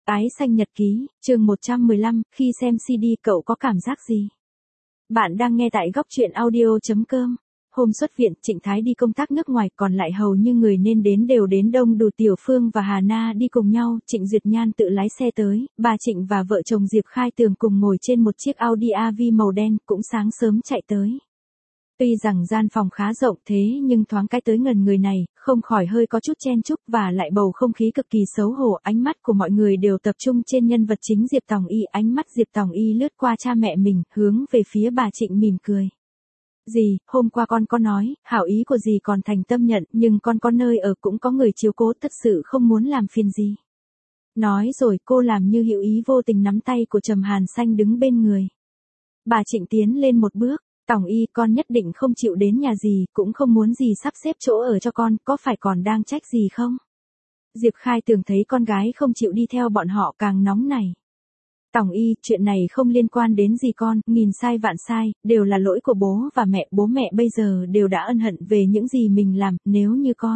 Ái xanh nhật ký, chương 115, khi xem CD cậu có cảm giác gì? Bạn đang nghe tại góc truyện audio.com. Hôm xuất viện, Trịnh Thái đi công tác nước ngoài, còn lại hầu như người nên đến đều đến đông đủ. Tiểu Phương và Hà Na đi cùng nhau, Trịnh Duyệt Nhan tự lái xe tới, bà Trịnh và vợ chồng Diệp Khai Tường cùng ngồi trên một chiếc Audi AV màu đen, cũng sáng sớm chạy tới. Tuy rằng gian phòng khá rộng thế nhưng thoáng cái tới gần người này, không khỏi hơi có chút chen chúc và lại bầu không khí cực kỳ xấu hổ. Ánh mắt của mọi người đều tập trung trên nhân vật chính Diệp Tòng Y. Ánh mắt Diệp Tòng Y lướt qua cha mẹ mình, hướng về phía bà Trịnh mỉm cười. Dì, hôm qua con có nói, hảo ý của dì còn thành tâm nhận, nhưng con có nơi ở cũng có người chiếu cố, thật sự không muốn làm phiền dì. Nói rồi cô làm như hữu ý vô tình nắm tay của Trầm Hàn Xanh đứng bên người. Bà Trịnh tiến lên một bước. Tòng Y, con nhất định không chịu đến nhà dì, cũng không muốn dì sắp xếp chỗ ở cho con, có phải còn đang trách dì không? Diệp Khai Tường thấy con gái không chịu đi theo bọn họ càng nóng nảy. Tòng Y, chuyện này không liên quan đến gì con, nghìn sai vạn sai, đều là lỗi của bố và mẹ, bố mẹ bây giờ đều đã ân hận về những gì mình làm, nếu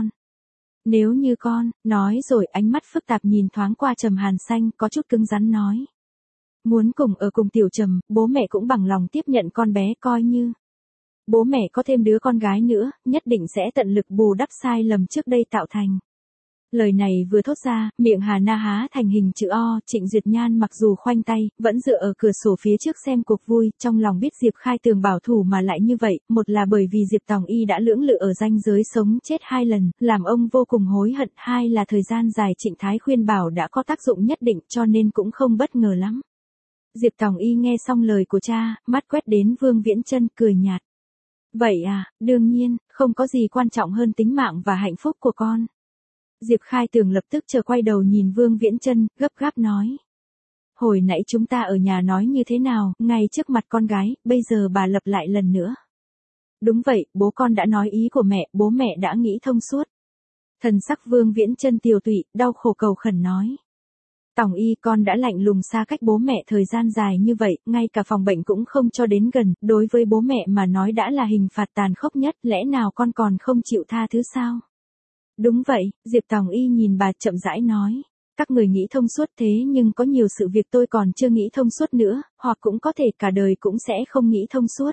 như con, nói rồi ánh mắt phức tạp nhìn thoáng qua Trầm Hàn Xanh, có chút cứng rắn nói. Muốn cùng ở cùng Tiểu Trầm, bố mẹ cũng bằng lòng tiếp nhận con bé, coi như bố mẹ có thêm đứa con gái nữa, nhất định sẽ tận lực bù đắp sai lầm trước đây tạo thành. Lời này vừa thốt ra, miệng Hà Na há thành hình chữ O. Trịnh Duyệt Nhan mặc dù khoanh tay, vẫn dựa ở cửa sổ phía trước xem cuộc vui, trong lòng biết Diệp Khai Tường bảo thủ mà lại như vậy, một là bởi vì Diệp Tòng Y đã lưỡng lự ở ranh giới sống chết 2 lần, làm ông vô cùng hối hận, hai là thời gian dài Trịnh Thái khuyên bảo đã có tác dụng nhất định, cho nên cũng không bất ngờ lắm. Diệp Tòng Y nghe xong lời của cha, mắt quét đến Vương Viễn Chân, cười nhạt. Vậy à, đương nhiên, không có gì quan trọng hơn tính mạng và hạnh phúc của con. Diệp Khai Tường lập tức quay đầu nhìn Vương Viễn Chân, gấp gáp nói. Hồi nãy chúng ta ở nhà nói như thế nào, ngay trước mặt con gái, bây giờ bà lặp lại lần nữa. Đúng vậy, bố con đã nói ý của mẹ, bố mẹ đã nghĩ thông suốt. Thần sắc Vương Viễn Chân tiều tụy, đau khổ cầu khẩn nói. Tòng Y, con đã lạnh lùng xa cách bố mẹ thời gian dài như vậy, ngay cả phòng bệnh cũng không cho đến gần, đối với bố mẹ mà nói đã là hình phạt tàn khốc nhất, lẽ nào con còn không chịu tha thứ sao? Đúng vậy, Diệp Tòng Y nhìn bà chậm rãi nói. Các người nghĩ thông suốt thế nhưng có nhiều sự việc tôi còn chưa nghĩ thông suốt nữa, hoặc cũng có thể cả đời cũng sẽ không nghĩ thông suốt.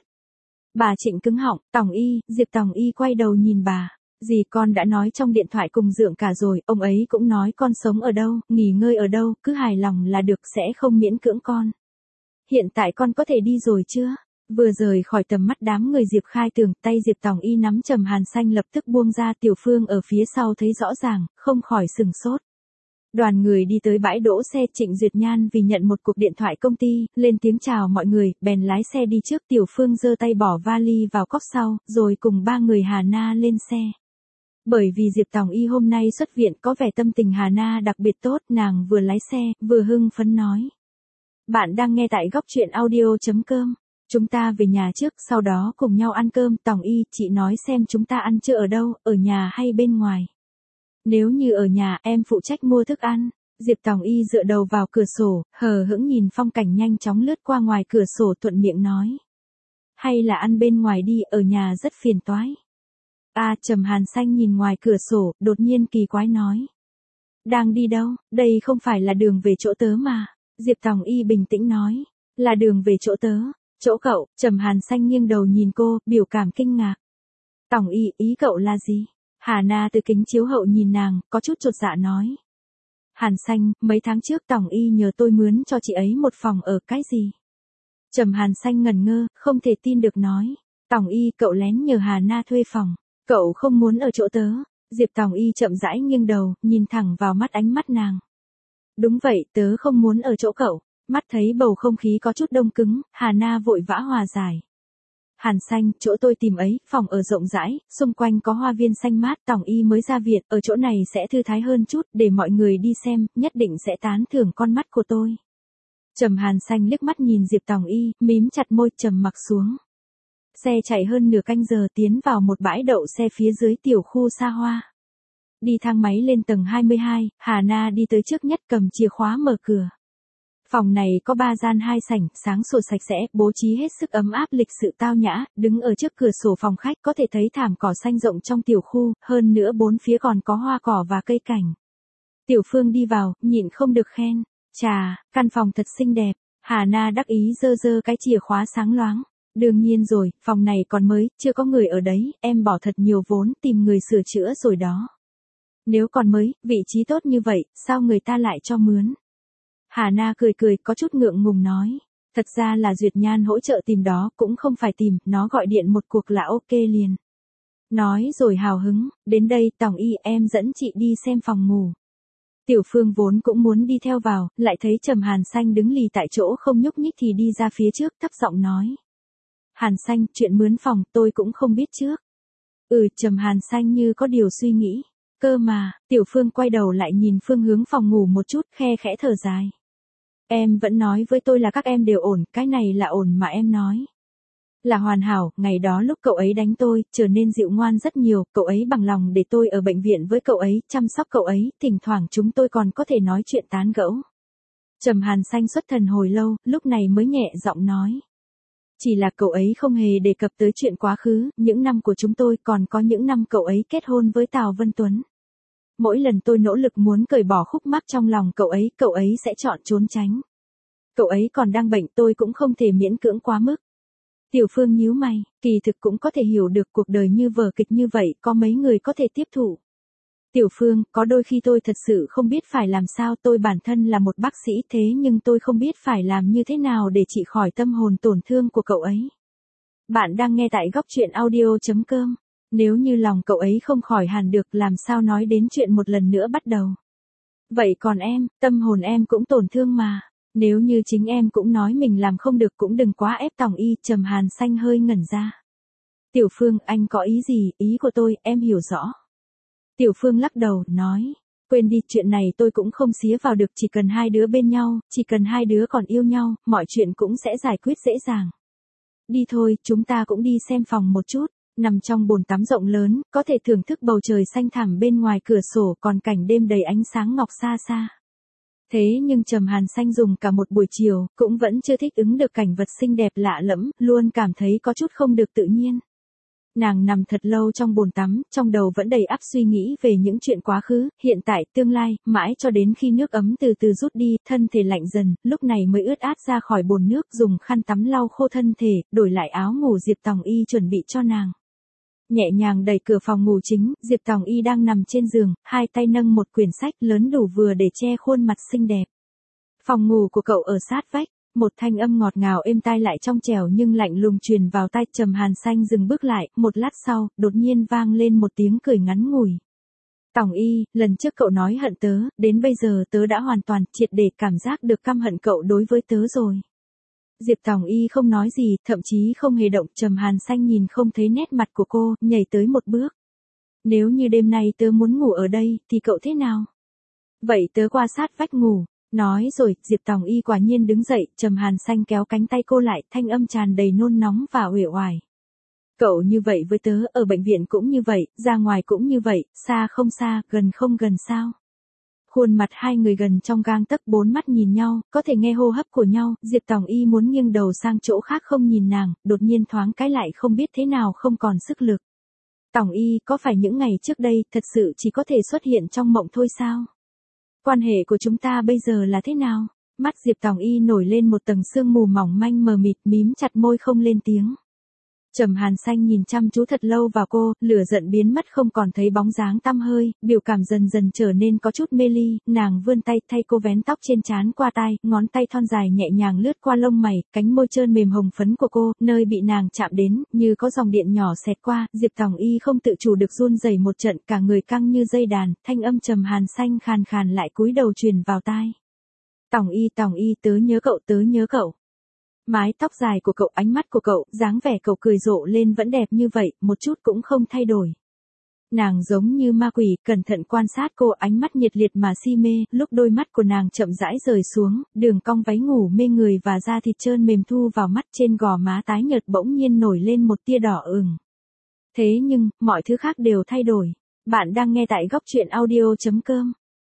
Bà Trịnh cứng họng, Tòng Y, Diệp Tòng Y quay đầu nhìn bà. Dì, con đã nói trong điện thoại cùng Dượng cả rồi, ông ấy cũng nói con sống ở đâu, nghỉ ngơi ở đâu, cứ hài lòng là được, sẽ không miễn cưỡng con. Hiện tại con có thể đi rồi chưa? Vừa rời khỏi tầm mắt đám người Diệp Khai Tường, tay Diệp Tòng Y nắm Trầm Hàn Xanh lập tức buông ra. Tiểu Phương ở phía sau thấy rõ ràng, không khỏi sừng sốt. Đoàn người đi tới bãi đỗ xe. Trịnh Duyệt Nhan vì nhận một cuộc điện thoại công ty, lên tiếng chào mọi người, bèn lái xe đi trước. Tiểu Phương giơ tay bỏ vali vào cốp sau, rồi cùng 3 người Hà Na lên xe. Bởi vì Diệp Tòng Y hôm nay xuất viện có vẻ tâm tình Hà Na đặc biệt tốt, nàng vừa lái xe, vừa hưng phấn nói. Bạn đang nghe tại góc truyện audio.com. Chúng ta về nhà trước, sau đó cùng nhau ăn cơm. Tòng Y, chị nói xem chúng ta ăn trưa ở đâu, ở nhà hay bên ngoài? Nếu như ở nhà, em phụ trách mua thức ăn. Diệp Tòng Y dựa đầu vào cửa sổ, hờ hững nhìn phong cảnh nhanh chóng lướt qua ngoài cửa sổ, thuận miệng nói. Hay là ăn bên ngoài đi, ở nhà rất phiền toái. Trầm Hàn Xanh nhìn ngoài cửa sổ, đột nhiên kỳ quái nói. Đang đi đâu, đây không phải là đường về chỗ tớ mà. Diệp Tòng Y bình tĩnh nói. Là đường về chỗ tớ. Chỗ cậu? Trầm Hàn Xanh nghiêng đầu nhìn cô, biểu cảm kinh ngạc. Tòng Y, ý cậu là gì? Hà Na từ kính chiếu hậu nhìn nàng, có chút chột dạ nói. Hàn Xanh, mấy tháng trước Tòng Y nhờ tôi mướn cho chị ấy một phòng ở, cái gì? Trầm Hàn Xanh ngẩn ngơ, không thể tin được nói. Tòng Y, cậu lén nhờ Hà Na thuê phòng. Cậu không muốn ở chỗ tớ. Diệp Tòng Y chậm rãi nghiêng đầu, nhìn thẳng vào ánh mắt nàng. Đúng vậy, tớ không muốn ở chỗ cậu. Mắt thấy bầu không khí có chút đông cứng, Hà Na vội vã hòa giải. Hàn Xanh, chỗ tôi tìm ấy, phòng ở rộng rãi, xung quanh có hoa viên xanh mát. Tòng Y mới ra viện, ở chỗ này sẽ thư thái hơn chút, để mọi người đi xem, nhất định sẽ tán thưởng con mắt của tôi. Trầm Hàn Xanh liếc mắt nhìn Diệp Tòng Y, mím chặt môi, trầm mặc xuống. Xe chạy hơn nửa canh giờ tiến vào một bãi đậu xe phía dưới tiểu khu xa hoa. Đi thang máy lên tầng 22, Hà Na đi tới trước nhất cầm chìa khóa mở cửa. Phòng này có 3 gian 2 sảnh, sáng sủa sạch sẽ, bố trí hết sức ấm áp lịch sự tao nhã, đứng ở trước cửa sổ phòng khách có thể thấy thảm cỏ xanh rộng trong tiểu khu, hơn nữa bốn phía còn có hoa cỏ và cây cảnh. Tiểu Phương đi vào, nhịn không được khen. Chà, căn phòng thật xinh đẹp. Hà Na đắc ý giơ giơ cái chìa khóa sáng loáng. Đương nhiên rồi, phòng này còn mới, chưa có người ở đấy, em bỏ thật nhiều vốn tìm người sửa chữa rồi đó. Nếu còn mới, vị trí tốt như vậy, sao người ta lại cho mướn? Hà Na cười cười, có chút ngượng ngùng nói. Thật ra là Duyệt Nhan hỗ trợ tìm đó, cũng không phải tìm, nó gọi điện một cuộc là ok liền. Nói rồi hào hứng, đến đây Tòng Y em dẫn chị đi xem phòng ngủ. Tiểu Phương vốn cũng muốn đi theo vào, lại thấy Trầm Hàn Xanh đứng lì tại chỗ không nhúc nhích thì đi ra phía trước thấp giọng nói. Hàn Xanh, chuyện mướn phòng tôi cũng không biết trước. Trầm Hàn Xanh như có điều suy nghĩ. Cơ mà, Tiểu Phương quay đầu lại nhìn phương hướng phòng ngủ một chút, khe khẽ thở dài. Em vẫn nói với tôi là các em đều ổn, cái này là ổn mà em nói. Là hoàn hảo, ngày đó lúc cậu ấy đánh tôi, trở nên dịu ngoan rất nhiều, cậu ấy bằng lòng để tôi ở bệnh viện với cậu ấy, chăm sóc cậu ấy, thỉnh thoảng chúng tôi còn có thể nói chuyện tán gẫu. Trầm Hàn Xanh xuất thần hồi lâu, lúc này mới nhẹ giọng nói. Chỉ là cậu ấy không hề đề cập tới chuyện quá khứ, những năm của chúng tôi còn có những năm cậu ấy kết hôn với Tào Vân Tuấn. Mỗi lần tôi nỗ lực muốn cởi bỏ khúc mắc trong lòng cậu ấy sẽ chọn trốn tránh. Cậu ấy còn đang bệnh tôi cũng không thể miễn cưỡng quá mức. Tiểu Phương nhíu mày, kỳ thực cũng có thể hiểu được cuộc đời như vở kịch như vậy, có mấy người có thể tiếp thụ. Tiểu Phương, có đôi khi tôi thật sự không biết phải làm sao, tôi bản thân là một bác sĩ thế nhưng tôi không biết phải làm như thế nào để trị khỏi tâm hồn tổn thương của cậu ấy. Bạn đang nghe tại góc truyện audio.com. Nếu như lòng cậu ấy không khỏi hẳn được làm sao nói đến chuyện một lần nữa bắt đầu. Vậy còn em, tâm hồn em cũng tổn thương mà. Nếu như chính em cũng nói mình làm không được cũng đừng quá ép Tòng Y. Trầm Hàn Xanh hơi ngẩn ra. Tiểu Phương, anh có ý gì, ý của tôi, em hiểu rõ. Tiểu Phương lắc đầu, nói. Quên đi, chuyện này tôi cũng không xía vào được, chỉ cần hai đứa bên nhau, chỉ cần hai đứa còn yêu nhau, mọi chuyện cũng sẽ giải quyết dễ dàng. Đi thôi, chúng ta cũng đi xem phòng một chút. Nằm trong bồn tắm rộng lớn, có thể thưởng thức bầu trời xanh thẳm bên ngoài cửa sổ còn cảnh đêm đầy ánh sáng ngọc xa xa. Thế nhưng Trầm Hàn Xanh dùng cả một buổi chiều, cũng vẫn chưa thích ứng được cảnh vật xinh đẹp lạ lẫm, luôn cảm thấy có chút không được tự nhiên. Nàng nằm thật lâu trong bồn tắm, trong đầu vẫn đầy ắp suy nghĩ về những chuyện quá khứ, hiện tại, tương lai, mãi cho đến khi nước ấm từ từ rút đi, thân thể lạnh dần, lúc này mới ướt át ra khỏi bồn nước, dùng khăn tắm lau khô thân thể, đổi lại áo ngủ Diệp Tòng Y chuẩn bị cho nàng. Nhẹ nhàng đẩy cửa phòng ngủ chính, Diệp Tòng Y đang nằm trên giường, hai tay nâng một quyển sách lớn đủ vừa để che khuôn mặt xinh đẹp. Phòng ngủ của cậu ở sát vách, một thanh âm ngọt ngào êm tai lại trong trẻo nhưng lạnh lùng truyền vào tai. Trầm Hàn Xanh dừng bước lại, một lát sau, đột nhiên vang lên một tiếng cười ngắn ngủi. Tòng Y, lần trước cậu nói hận tớ, đến bây giờ tớ đã hoàn toàn triệt để cảm giác được căm hận cậu đối với tớ rồi. Diệp Tòng Y không nói gì, thậm chí không hề động. Trầm Hàn Xanh nhìn không thấy nét mặt của cô, nhảy tới một bước. Nếu như đêm nay tớ muốn ngủ ở đây, thì cậu thế nào? Vậy tớ qua sát vách ngủ. Nói rồi, Diệp Tòng Y quả nhiên đứng dậy, Trầm Hàn Xanh kéo cánh tay cô lại, thanh âm tràn đầy nôn nóng và uể oải. Cậu như vậy với tớ, ở bệnh viện cũng như vậy, ra ngoài cũng như vậy, xa không xa, gần không gần sao? Khuôn mặt hai người gần trong gang tấc, bốn mắt nhìn nhau, có thể nghe hô hấp của nhau. Diệp Tòng Y muốn nghiêng đầu sang chỗ khác không nhìn nàng, đột nhiên thoáng cái lại không biết thế nào không còn sức lực. Tòng Y, có phải những ngày trước đây, thật sự chỉ có thể xuất hiện trong mộng thôi sao? Quan hệ của chúng ta bây giờ là thế nào? Mắt Diệp Tòng Y nổi lên một tầng sương mù mỏng manh mờ mịt, mím chặt môi không lên tiếng. Trầm Hàn Xanh nhìn chăm chú thật lâu vào cô, lửa giận biến mất không còn thấy bóng dáng tăm hơi, biểu cảm dần dần trở nên có chút mê ly, nàng vươn tay thay cô vén tóc trên trán qua tai, ngón tay thon dài nhẹ nhàng lướt qua lông mày, cánh môi trơn mềm hồng phấn của cô, nơi bị nàng chạm đến, như có dòng điện nhỏ xẹt qua. Diệp Tòng Y không tự chủ được run rẩy một trận, cả người căng như dây đàn, thanh âm Trầm Hàn Xanh khàn khàn lại cúi đầu truyền vào tai. Tòng Y, tớ nhớ cậu, tớ nhớ cậu. Mái tóc dài của cậu, ánh mắt của cậu, dáng vẻ cậu cười rộ lên vẫn đẹp như vậy, một chút cũng không thay đổi. Nàng giống như ma quỷ, cẩn thận quan sát cô, ánh mắt nhiệt liệt mà si mê, lúc đôi mắt của nàng chậm rãi rời xuống, đường cong váy ngủ mê người và da thịt trơn mềm thu vào mắt, trên gò má tái nhợt bỗng nhiên nổi lên một tia đỏ ửng. Thế nhưng, mọi thứ khác đều thay đổi. Bạn đang nghe tại góc truyện audio.com.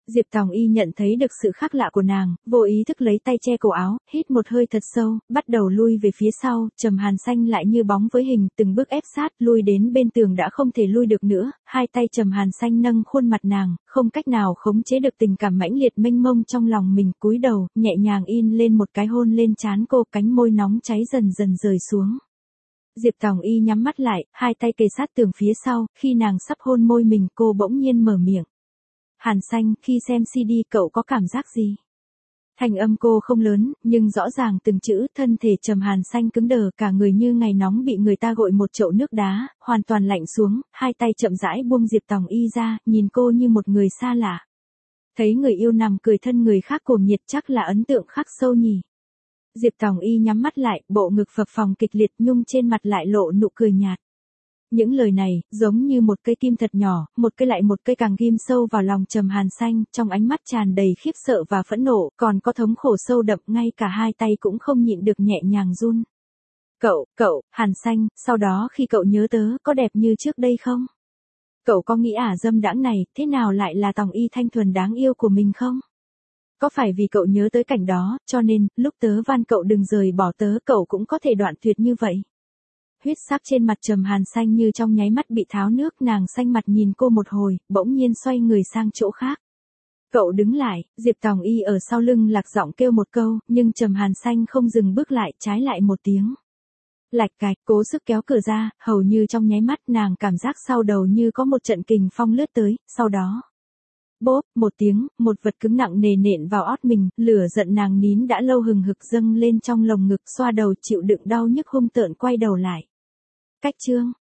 Diệp Tòng Y nhận thấy được sự khác lạ của nàng, vô ý thức lấy tay che cổ áo, hít một hơi thật sâu, bắt đầu lui về phía sau, Trầm Hàn Xanh lại như bóng với hình, từng bước ép sát, lui đến bên tường đã không thể lui được nữa, hai tay Trầm Hàn Xanh nâng khuôn mặt nàng, không cách nào khống chế được tình cảm mãnh liệt mênh mông trong lòng mình, cúi đầu, nhẹ nhàng in lên một cái hôn lên trán cô, cánh môi nóng cháy dần dần rời xuống. Diệp Tòng Y nhắm mắt lại, hai tay kề sát tường phía sau, khi nàng sắp hôn môi mình, cô bỗng nhiên mở miệng. Hàn Xanh, khi xem CD cậu có cảm giác gì? Thanh âm cô không lớn, nhưng rõ ràng từng chữ, thân thể Trầm Hàn Xanh cứng đờ, cả người như ngày nóng bị người ta gội một chậu nước đá, hoàn toàn lạnh xuống, hai tay chậm rãi buông Diệp Tòng Y ra, nhìn cô như một người xa lạ. Thấy người yêu nằm cười thân người khác cuồng nhiệt chắc là ấn tượng khắc sâu nhỉ. Diệp Tòng Y nhắm mắt lại, bộ ngực phập phồng kịch liệt, nhung trên mặt lại lộ nụ cười nhạt. Những lời này, giống như một cây kim thật nhỏ, một cây lại một cây càng ghim sâu vào lòng Trầm Hàn Xanh, trong ánh mắt tràn đầy khiếp sợ và phẫn nộ, còn có thống khổ sâu đậm, ngay cả hai tay cũng không nhịn được nhẹ nhàng run. Cậu, Hàn Xanh, sau đó khi cậu nhớ tớ, có đẹp như trước đây không? Cậu có nghĩ dâm đãng này, thế nào lại là Tòng Y thanh thuần đáng yêu của mình không? Có phải vì cậu nhớ tới cảnh đó, cho nên, lúc tớ van cậu đừng rời bỏ tớ, cậu cũng có thể đoạn tuyệt như vậy? Huyết sắc trên mặt Trầm Hàn Xanh như trong nháy mắt bị tháo nước, nàng xanh mặt nhìn cô một hồi, bỗng nhiên xoay người sang chỗ khác. Cậu đứng lại, Diệp Tòng Y ở sau lưng lạc giọng kêu một câu, nhưng Trầm Hàn Xanh không dừng bước lại, trái lại một tiếng. Lạch cạch, cố sức kéo cửa ra, hầu như trong nháy mắt nàng cảm giác sau đầu như có một trận kình phong lướt tới, sau đó. Bốp, một tiếng, một vật cứng nặng nề nện vào ót mình, lửa giận nàng nín đã lâu hừng hực dâng lên trong lồng ngực, xoa đầu chịu đựng đau nhức hung tợn quay đầu lại. Cách chương